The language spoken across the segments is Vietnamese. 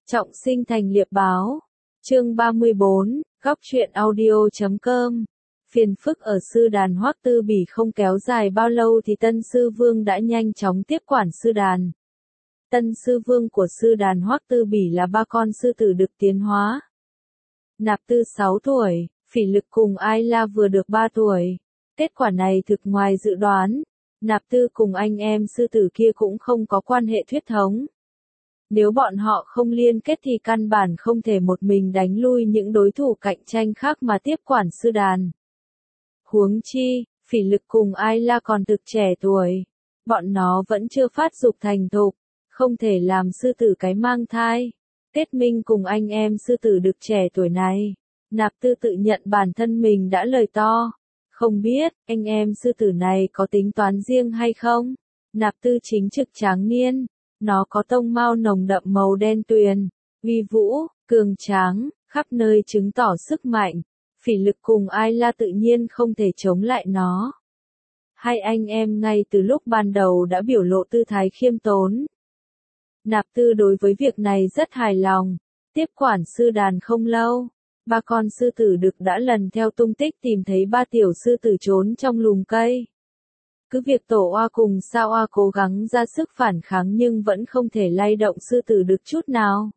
Trọng sinh thành liệp báo. Chương 34, góc truyện audio.com. Phiền phức ở sư đàn Hoắc Tư Bỉ không kéo dài bao lâu thì tân sư vương đã nhanh chóng tiếp quản sư đàn. Tân sư vương của sư đàn Hoắc Tư Bỉ là ba con sư tử được tiến hóa. Nạp Tư 6 tuổi, Phỉ Lực cùng Ai La vừa được 3 tuổi. Kết quả này thực ngoài dự đoán. Nạp Tư cùng anh em sư tử kia cũng không có quan hệ huyết thống. Nếu bọn họ không liên kết thì căn bản không thể một mình đánh lui những đối thủ cạnh tranh khác mà tiếp quản sư đàn. Huống chi, Phỉ Lực cùng Ai La còn thực trẻ tuổi. Bọn nó vẫn chưa phát dục thành thục, không thể làm sư tử cái mang thai. Kết minh cùng anh em sư tử được trẻ tuổi này. Nạp Tư tự nhận bản thân mình đã lời to. Không biết, anh em sư tử này có tính toán riêng hay không? Nạp Tư chính trực tráng niên. Nó có tông mao nồng đậm màu đen tuyền, uy vũ, cường tráng, khắp nơi chứng tỏ sức mạnh. Phỉ Lực cùng Ai La tự nhiên không thể chống lại nó. Hai anh em ngay từ lúc ban đầu đã biểu lộ tư thái khiêm tốn. Nạp Tư đối với việc này rất hài lòng. Tiếp quản sư đàn không lâu, ba con sư tử đực đã lần theo tung tích tìm thấy ba tiểu sư tử trốn trong lùm cây. Cứ việc Tổ Oa cùng Sao Oa cố gắng ra sức phản kháng nhưng vẫn không thể lay động sư tử được chút nào.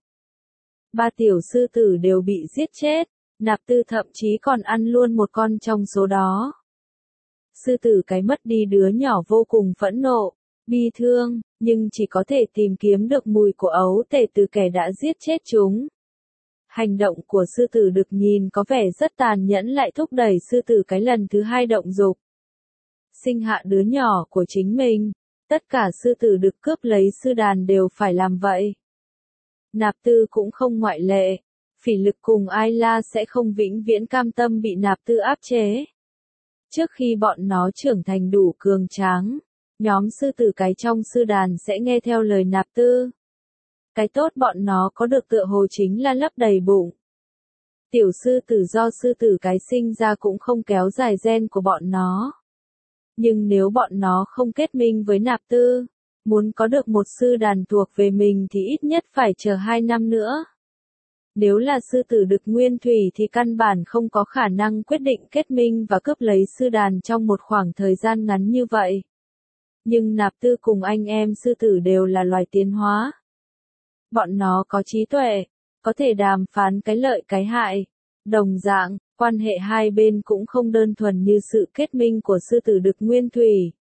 Ba tiểu sư tử đều bị giết chết, Nạp Tư thậm chí còn ăn luôn một con trong số đó. Sư tử cái mất đi đứa nhỏ vô cùng phẫn nộ, bi thương, nhưng chỉ có thể tìm kiếm được mùi của ấu tể từ kẻ đã giết chết chúng. Hành động của sư tử đực nhìn có vẻ rất tàn nhẫn lại thúc đẩy sư tử cái lần thứ hai động dục. Sinh hạ đứa nhỏ của chính mình, tất cả sư tử được cướp lấy sư đàn đều phải làm vậy. Nạp Tư cũng không ngoại lệ, Phỉ Lực cùng Ai La sẽ không vĩnh viễn cam tâm bị Nạp Tư áp chế. Trước khi bọn nó trưởng thành đủ cường tráng, nhóm sư tử cái trong sư đàn sẽ nghe theo lời Nạp Tư. Cái tốt bọn nó có được tựa hồ chính là lấp đầy bụng. Tiểu sư tử do sư tử cái sinh ra cũng không kéo dài gen của bọn nó. Nhưng nếu bọn nó không kết minh với Nạp Tư, muốn có được một sư đàn thuộc về mình thì ít nhất phải chờ 2 năm nữa. Nếu là sư tử đực nguyên thủy thì căn bản không có khả năng quyết định kết minh và cướp lấy sư đàn trong một khoảng thời gian ngắn như vậy. Nhưng Nạp Tư cùng anh em sư tử đều là loài tiến hóa. Bọn nó có trí tuệ, có thể đàm phán cái lợi cái hại. Đồng dạng, quan hệ hai bên cũng không đơn thuần như sự kết minh của sư tử đực nguyên thủy.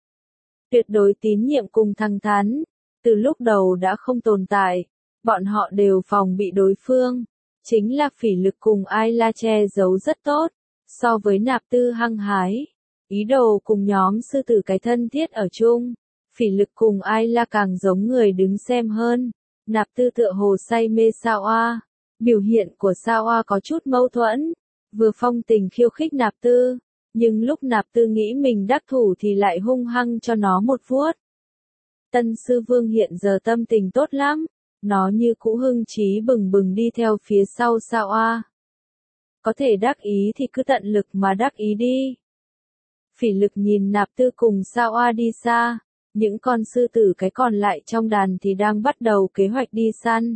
Tuyệt đối tín nhiệm cùng thẳng thắn, từ lúc đầu đã không tồn tại, bọn họ đều phòng bị đối phương. Chính là Phỉ Lực cùng Ai La che giấu rất tốt, so với Nạp Tư hăng hái. Ý đồ cùng nhóm sư tử cái thân thiết ở chung, Phỉ Lực cùng Ai La càng giống người đứng xem hơn. Nạp Tư tựa hồ say mê Sao Oa. Biểu hiện của Sao Oa có chút mâu thuẫn, vừa phong tình khiêu khích Nạp Tư, nhưng lúc Nạp Tư nghĩ mình đắc thủ thì lại hung hăng cho nó một vuốt. Tân sư vương hiện giờ tâm tình tốt lắm, nó như cũ hưng trí bừng bừng đi theo phía sau Sao Oa. Có thể đắc ý thì cứ tận lực mà đắc ý đi. Phỉ Lực nhìn Nạp Tư cùng Sao Oa đi xa, những con sư tử cái còn lại trong đàn thì đang bắt đầu kế hoạch đi săn.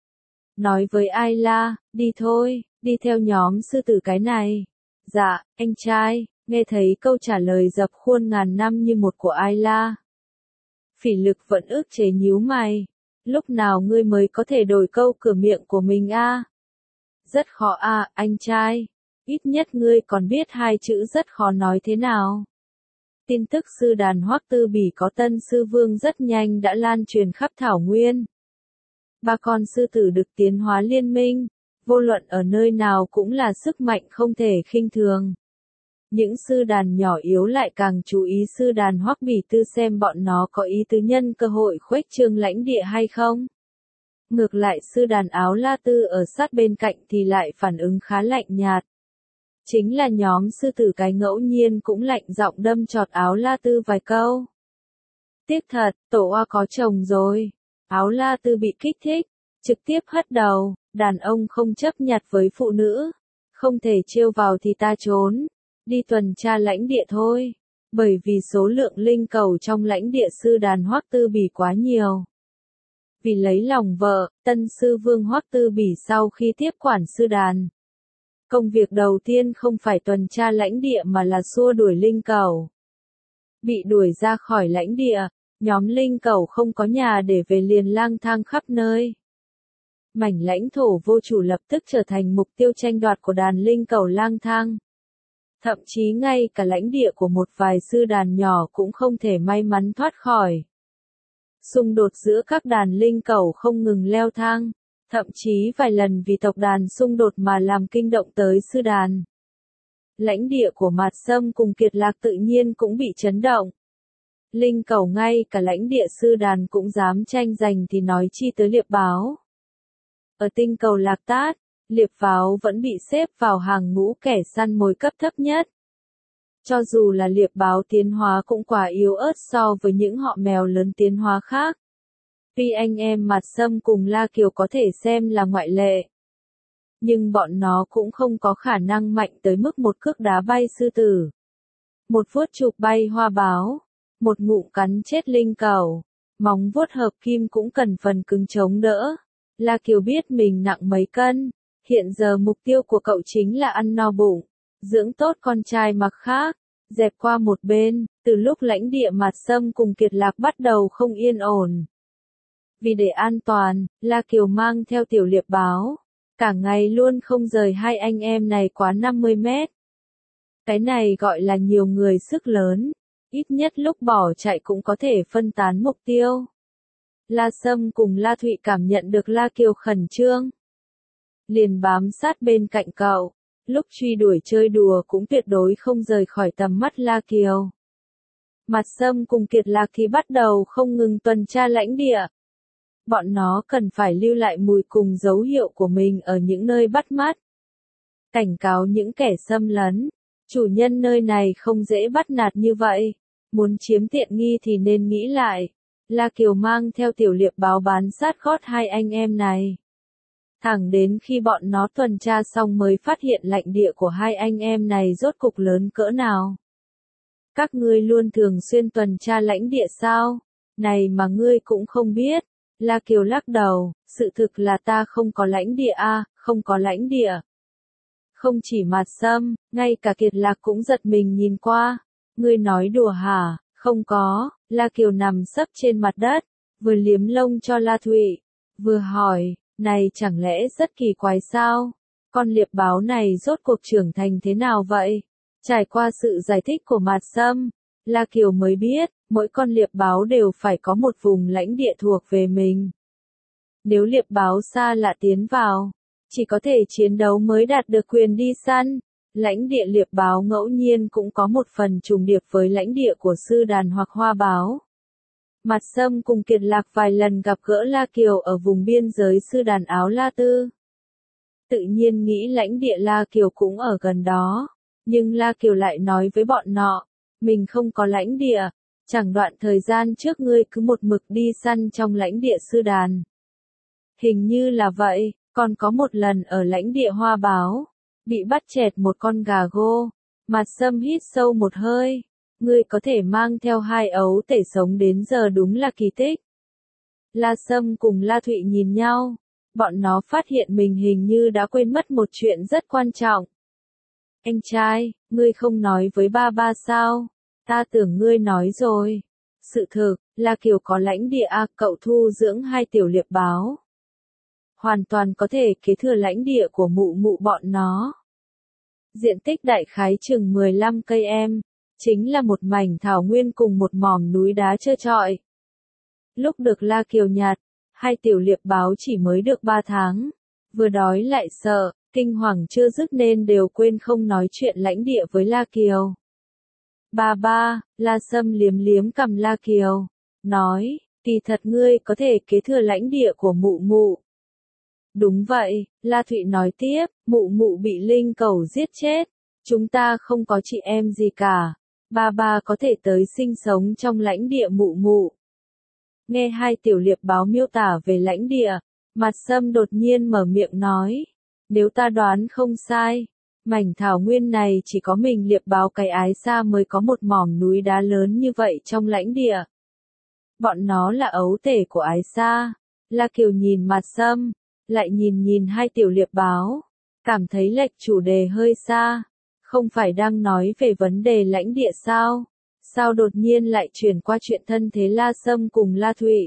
Nói với Ai La, đi thôi, đi theo nhóm sư tử cái này. Dạ, anh trai, nghe thấy câu trả lời dập khuôn ngàn năm như một của Ai La. Phỉ Lực vẫn ức chế nhíu mày. Lúc nào ngươi mới có thể đổi câu cửa miệng của mình a? Rất khó a, anh trai. Ít nhất ngươi còn biết 2 chữ rất khó nói thế nào. Tin tức sư đàn Hoắc Tư Bỉ có tân sư vương rất nhanh đã lan truyền khắp thảo nguyên. Ba con sư tử được tiến hóa liên minh, vô luận ở nơi nào cũng là sức mạnh không thể khinh thường. Những sư đàn nhỏ yếu lại càng chú ý sư đàn Hoắc Bỉ Tư xem bọn nó có ý tứ nhân cơ hội khuếch trương lãnh địa hay không. Ngược lại sư đàn Áo La Tư ở sát bên cạnh thì lại phản ứng khá lạnh nhạt. Chính là nhóm sư tử cái ngẫu nhiên cũng lạnh giọng đâm chọt Áo La Tư vài câu. Tiếc thật, Tổ Oa có chồng rồi. Áo La Tư bị kích thích, trực tiếp hất đầu, đàn ông không chấp nhặt với phụ nữ. Không thể trêu vào thì ta trốn, đi tuần tra lãnh địa thôi. Bởi vì số lượng linh cầu trong lãnh địa sư đàn Hoắc Tư Bỉ quá nhiều. Vì lấy lòng vợ, tân sư vương Hoắc Tư Bỉ sau khi tiếp quản sư đàn. Công việc đầu tiên không phải tuần tra lãnh địa mà là xua đuổi linh cẩu. Bị đuổi ra khỏi lãnh địa, nhóm linh cẩu không có nhà để về liền lang thang khắp nơi. Mảnh lãnh thổ vô chủ lập tức trở thành mục tiêu tranh đoạt của đàn linh cẩu lang thang. Thậm chí ngay cả lãnh địa của một vài sư đàn nhỏ cũng không thể may mắn thoát khỏi. Xung đột giữa các đàn linh cẩu không ngừng leo thang, thậm chí vài lần vì tộc đàn xung đột mà làm kinh động tới sư đàn. Lãnh địa của Mạt Sâm cùng Kiệt Lạc tự nhiên cũng bị chấn động. Linh cẩu ngay cả lãnh địa sư đàn cũng dám tranh giành thì nói chi tới liệp báo. Ở tinh cầu Lạc Tát, liệp báo vẫn bị xếp vào hàng ngũ kẻ săn mồi cấp thấp nhất. Cho dù là liệp báo tiến hóa cũng quá yếu ớt so với những họ mèo lớn tiến hóa khác. Tuy anh em Mạt Sâm cùng La Kiều có thể xem là ngoại lệ, nhưng bọn nó cũng không có khả năng mạnh tới mức một cước đá bay sư tử, một vuốt chụp bay hoa báo, một ngụm cắn chết linh cẩu, móng vuốt hợp kim cũng cần phần cứng chống đỡ. La Kiều biết mình nặng mấy cân, hiện giờ mục tiêu của cậu chính là ăn no bụng, dưỡng tốt con trai mặc khác, dẹp qua một bên. Từ lúc lãnh địa Mạt Sâm cùng Kiệt Lạc bắt đầu không yên ổn. Vì để an toàn, La Kiều mang theo tiểu liệp báo, cả ngày luôn không rời hai anh em này quá 50 mét. Cái này gọi là nhiều người sức lớn, ít nhất lúc bỏ chạy cũng có thể phân tán mục tiêu. La Sâm cùng La Thụy cảm nhận được La Kiều khẩn trương, liền bám sát bên cạnh cậu, lúc truy đuổi chơi đùa cũng tuyệt đối không rời khỏi tầm mắt La Kiều. Mạt Sâm cùng Kiệt Lạc thì bắt đầu không ngừng tuần tra lãnh địa. Bọn nó cần phải lưu lại mùi cùng dấu hiệu của mình ở những nơi bắt mắt. Cảnh cáo những kẻ xâm lấn, chủ nhân nơi này không dễ bắt nạt như vậy, muốn chiếm tiện nghi thì nên nghĩ lại. La Kiều mang theo tiểu liệp báo bán sát gót hai anh em này. Thẳng đến khi bọn nó tuần tra xong mới phát hiện lãnh địa của hai anh em này rốt cục lớn cỡ nào. Các ngươi luôn thường xuyên tuần tra lãnh địa sao? Này mà ngươi cũng không biết. La Kiều lắc đầu, sự thực là ta không có lãnh địa không có lãnh địa. Không chỉ Mạt Sâm, ngay cả Kiệt Lạc cũng giật mình nhìn qua. Ngươi nói đùa hả? Không có. La Kiều nằm sấp trên mặt đất, vừa liếm lông cho La Thụy, vừa hỏi, này chẳng lẽ rất kỳ quái sao? Con liệp báo này rốt cuộc trưởng thành thế nào vậy? Trải qua sự giải thích của Mạt Sâm, La Kiều mới biết, mỗi con liệp báo đều phải có một vùng lãnh địa thuộc về mình. Nếu liệp báo xa lạ tiến vào, chỉ có thể chiến đấu mới đạt được quyền đi săn. Lãnh địa liệp báo ngẫu nhiên cũng có một phần trùng điệp với lãnh địa của sư đàn hoặc hoa báo. Mạt Sâm cùng Kiệt Lạc vài lần gặp gỡ La Kiều ở vùng biên giới sư đàn Áo La Tư. Tự nhiên nghĩ lãnh địa La Kiều cũng ở gần đó, nhưng La Kiều lại nói với bọn nọ, mình không có lãnh địa, chẳng đoạn thời gian trước ngươi cứ một mực đi săn trong lãnh địa sư đàn. Hình như là vậy, còn có một lần ở lãnh địa hoa báo, bị bắt chẹt một con gà gô. Mạt Sâm hít sâu một hơi, ngươi có thể mang theo hai ấu tể sống đến giờ đúng là kỳ tích. La Sâm cùng La Thụy nhìn nhau, bọn nó phát hiện mình hình như đã quên mất một chuyện rất quan trọng. Anh trai, ngươi không nói với ba ba sao? Ta tưởng ngươi nói rồi. Sự thực, La Kiều có lãnh địa cậu thu dưỡng hai tiểu liệp báo. Hoàn toàn có thể kế thừa lãnh địa của mụ mụ bọn nó. Diện tích đại khái chừng 15 cây em, chính là một mảnh thảo nguyên cùng một mỏm núi đá trơ trọi. Lúc được La Kiều nhặt, hai tiểu liệp báo chỉ mới được 3 tháng, vừa đói lại sợ, kinh hoàng chưa dứt nên đều quên không nói chuyện lãnh địa với La Kiều. Ba ba, La Sâm liếm liếm cằm La Kiều, nói, kỳ thật ngươi có thể kế thừa lãnh địa của mụ mụ. Đúng vậy, La Thụy nói tiếp, mụ mụ bị linh cẩu giết chết, chúng ta không có chị em gì cả, ba ba có thể tới sinh sống trong lãnh địa mụ mụ. Nghe hai tiểu liệp báo miêu tả về lãnh địa, Mạt Sâm đột nhiên mở miệng nói, nếu ta đoán không sai, mảnh thảo nguyên này chỉ có mình liệp báo cái ái xa mới có một mỏm núi đá lớn như vậy trong lãnh địa. Bọn nó là ấu tể của ái xa. La Kiều nhìn Mạt Sâm, lại nhìn hai tiểu liệp báo, cảm thấy lệch chủ đề hơi xa. Không phải đang nói về vấn đề lãnh địa sao? Sao đột nhiên lại chuyển qua chuyện thân thế La Sâm cùng La Thụy?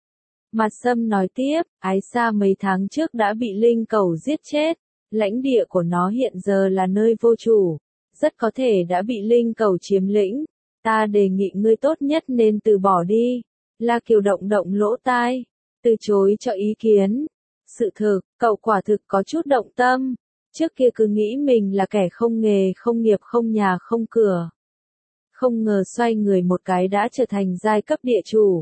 Mạt Sâm nói tiếp, Ái Sa mấy tháng trước đã bị linh cẩu giết chết, lãnh địa của nó hiện giờ là nơi vô chủ, rất có thể đã bị linh cẩu chiếm lĩnh, ta đề nghị ngươi tốt nhất nên từ bỏ đi. La Kiều động động lỗ tai, từ chối cho ý kiến. Sự thực, cậu quả thực có chút động tâm, trước kia cứ nghĩ mình là kẻ không nghề, không nghiệp, không nhà, không cửa. Không ngờ xoay người một cái đã trở thành giai cấp địa chủ.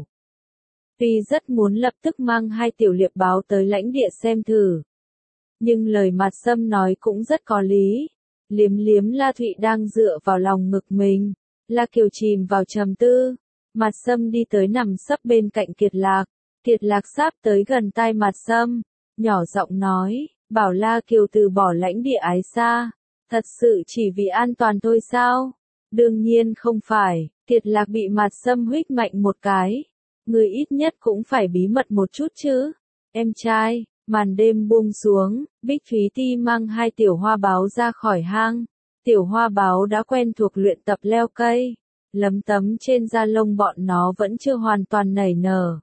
Tuy rất muốn lập tức mang hai tiểu liệp báo tới lãnh địa xem thử. Nhưng lời Mạt Sâm nói cũng rất có lý. Liếm liếm La Thụy đang dựa vào lòng ngực mình. La Kiều chìm vào trầm tư. Mạt Sâm đi tới nằm sấp bên cạnh Kiệt Lạc. Kiệt Lạc sáp tới gần tai Mạt Sâm, nhỏ giọng nói, bảo La Kiều từ bỏ lãnh địa Ái Sa. Thật sự chỉ vì an toàn thôi sao? Đương nhiên không phải. Kiệt Lạc bị Mạt Sâm huých mạnh một cái. Người ít nhất cũng phải bí mật một chút chứ. Em trai, màn đêm buông xuống, Bích Thúy Ti mang hai tiểu hoa báo ra khỏi hang. Tiểu hoa báo đã quen thuộc luyện tập leo cây. Lấm tấm trên da lông bọn nó vẫn chưa hoàn toàn nảy nở.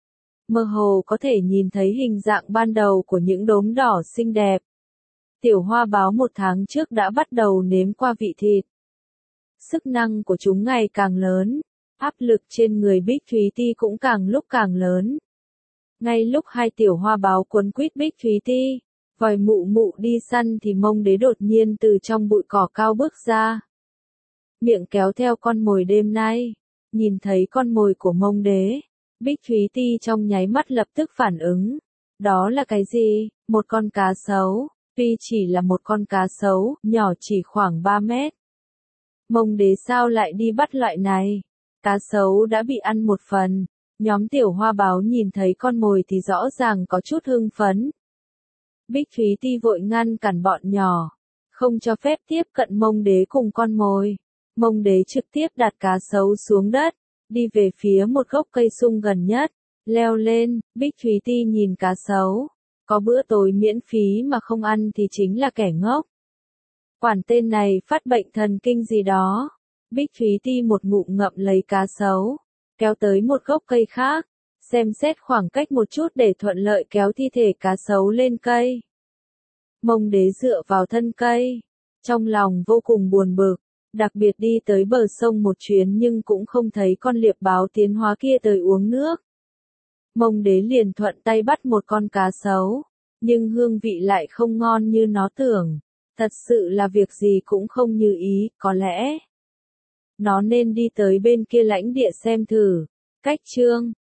Mơ hồ có thể nhìn thấy hình dạng ban đầu của những đốm đỏ xinh đẹp. Tiểu hoa báo 1 tháng trước đã bắt đầu nếm qua vị thịt. Sức năng của chúng ngày càng lớn. Áp lực trên người Bích Thúy Ti cũng càng lúc càng lớn. Ngay lúc hai tiểu hoa báo quấn quýt Bích Thúy Ti, vòi mụ mụ đi săn thì Mông Đế đột nhiên từ trong bụi cỏ cao bước ra. Miệng kéo theo con mồi đêm nay. Nhìn thấy con mồi của Mông Đế, Bích Thúy Ti trong nháy mắt lập tức phản ứng. Đó là cái gì? Một con cá sấu. Tuy chỉ là một con cá sấu, nhỏ chỉ khoảng 3 mét. Mông Đế sao lại đi bắt loại này? Cá sấu đã bị ăn một phần. Nhóm tiểu hoa báo nhìn thấy con mồi thì rõ ràng có chút hưng phấn. Bích Thúy Ti vội ngăn cản bọn nhỏ, không cho phép tiếp cận Mông Đế cùng con mồi. Mông Đế trực tiếp đặt cá sấu xuống đất, đi về phía một gốc cây sung gần nhất, leo lên. Bích Thúy Ti nhìn cá sấu, có bữa tối miễn phí mà không ăn thì chính là kẻ ngốc. Quản tên này phát bệnh thần kinh gì đó. Bích Thúy Ti một ngụm ngậm lấy cá sấu, kéo tới một gốc cây khác, xem xét khoảng cách một chút để thuận lợi kéo thi thể cá sấu lên cây. Mông Đế dựa vào thân cây, trong lòng vô cùng buồn bực, đặc biệt đi tới bờ sông một chuyến nhưng cũng không thấy con liệp báo tiến hóa kia tới uống nước. Mông Đế liền thuận tay bắt một con cá sấu, nhưng hương vị lại không ngon như nó tưởng, thật sự là việc gì cũng không như ý, có lẽ nó nên đi tới bên kia lãnh địa xem thử. Cách chương